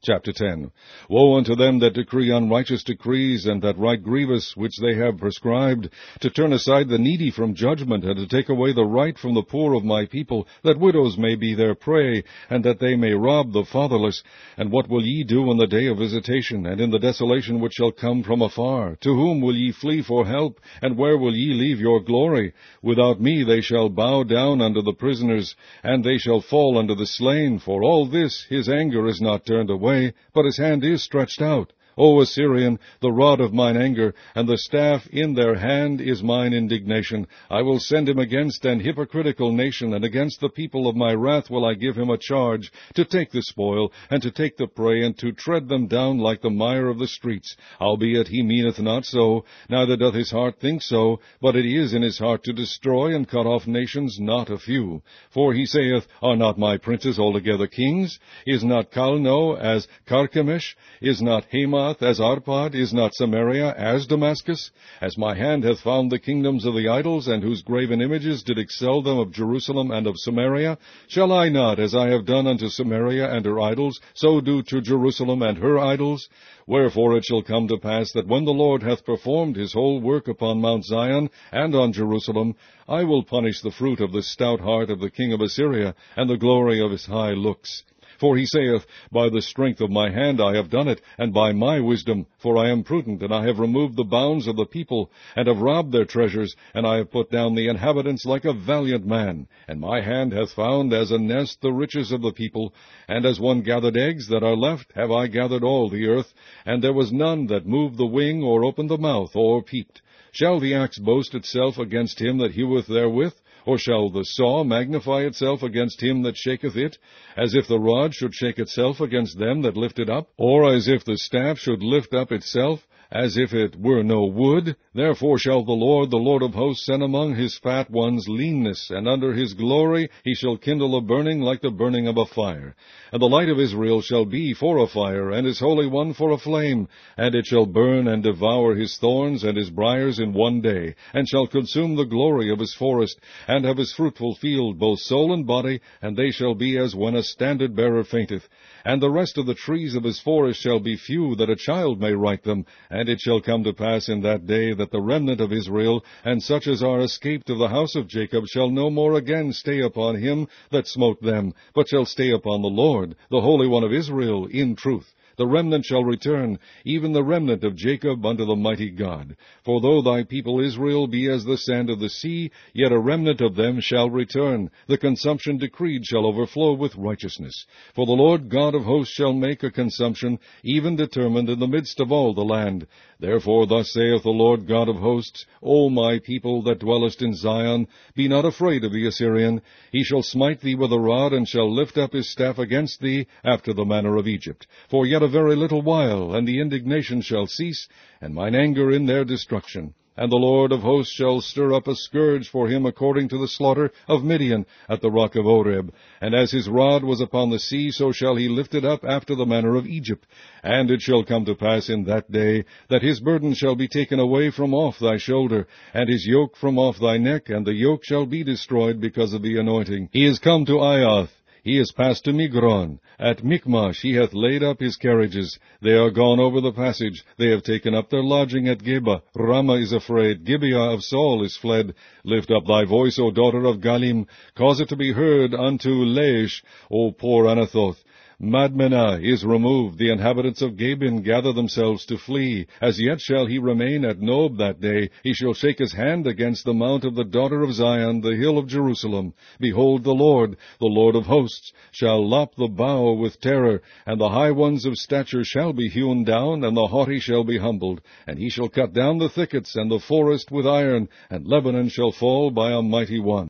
Chapter 10. Woe unto them that decree unrighteous decrees, and that write grievous, which they have prescribed, to turn aside the needy from judgment, and to take away the right from the poor of my people, that widows may be their prey, and that they may rob the fatherless. And what will ye do in the day of visitation, and in the desolation which shall come from afar? To whom will ye flee for help, and where will ye leave your glory? Without me they shall bow down unto the prisoners, and they shall fall unto the slain. For all this his anger is not turned away, but his hand is stretched out. O Assyrian, the rod of mine anger, and the staff in their hand is mine indignation. I will send him against an hypocritical nation, and against the people of my wrath will I give him a charge, to take the spoil, and to take the prey, and to tread them down like the mire of the streets. Howbeit he meaneth not so, neither doth his heart think so, but it is in his heart to destroy and cut off nations, not a few. For he saith, Are not my princes altogether kings? Is not Calno as Carchemish? Is not Hamath as Arpad? Is not Samaria as Damascus? As my hand hath found the kingdoms of the idols, and whose graven images did excel them of Jerusalem and of Samaria, shall I not, as I have done unto Samaria and her idols, so do to Jerusalem and her idols? Wherefore it shall come to pass that when the Lord hath performed his whole work upon Mount Zion and on Jerusalem, I will punish the fruit of the stout heart of the king of Assyria, and the glory of his high looks. For he saith, By the strength of my hand I have done it, and by my wisdom, for I am prudent, and I have removed the bounds of the people, and have robbed their treasures, and I have put down the inhabitants like a valiant man. And my hand hath found as a nest the riches of the people, and as one gathered eggs that are left, have I gathered all the earth, and there was none that moved the wing, or opened the mouth, or peeped. Shall the axe boast itself against him that heweth therewith? Or shall the saw magnify itself against him that shaketh it? As if the rod should shake itself against them that lift it up? Or as if the staff should lift up itself, as if it were no wood? Therefore shall the Lord of hosts, send among his fat ones leanness, and under his glory he shall kindle a burning like the burning of a fire. And the light of Israel shall be for a fire, and his Holy One for a flame. And it shall burn and devour his thorns and his briers in one day, and shall consume the glory of his forest, and of his fruitful field, both soul and body, and they shall be as when a standard-bearer fainteth. And the rest of the trees of his forest shall be few, that a child may write them. And it shall come to pass in that day that the remnant of Israel, and such as are escaped of the house of Jacob, shall no more again stay upon him that smote them, but shall stay upon the Lord, the Holy One of Israel, in truth. The remnant shall return, even the remnant of Jacob, unto the mighty God. For though thy people Israel be as the sand of the sea, yet a remnant of them shall return. The consumption decreed shall overflow with righteousness. For the Lord God of hosts shall make a consumption, even determined in the midst of all the land. Therefore thus saith the Lord God of hosts, O my people that dwellest in Zion, be not afraid of the Assyrian. He shall smite thee with a rod, and shall lift up his staff against thee, after the manner of Egypt. For yet a very little while, and the indignation shall cease, and mine anger in their destruction. And the Lord of hosts shall stir up a scourge for him according to the slaughter of Midian at the rock of Oreb. And as his rod was upon the sea, so shall he lift it up after the manner of Egypt. And it shall come to pass in that day, that his burden shall be taken away from off thy shoulder, and his yoke from off thy neck, and the yoke shall be destroyed because of the anointing. He is come to Aiath. He is passed to Migron. At Michmash he hath laid up his carriages. They are gone over the passage. They have taken up their lodging at Geba. Ramah is afraid. Gibeah of Saul is fled. Lift up thy voice, O daughter of Galim. Cause it to be heard unto Laish, O poor Anathoth. Madmenah is removed. The inhabitants of Gabin gather themselves to flee. As yet shall he remain at Nob that day. He shall shake his hand against the mount of the daughter of Zion, the hill of Jerusalem. Behold, the Lord of hosts, shall lop the bough with terror, and the high ones of stature shall be hewn down, and the haughty shall be humbled. And he shall cut down the thickets and the forest with iron, and Lebanon shall fall by a mighty one.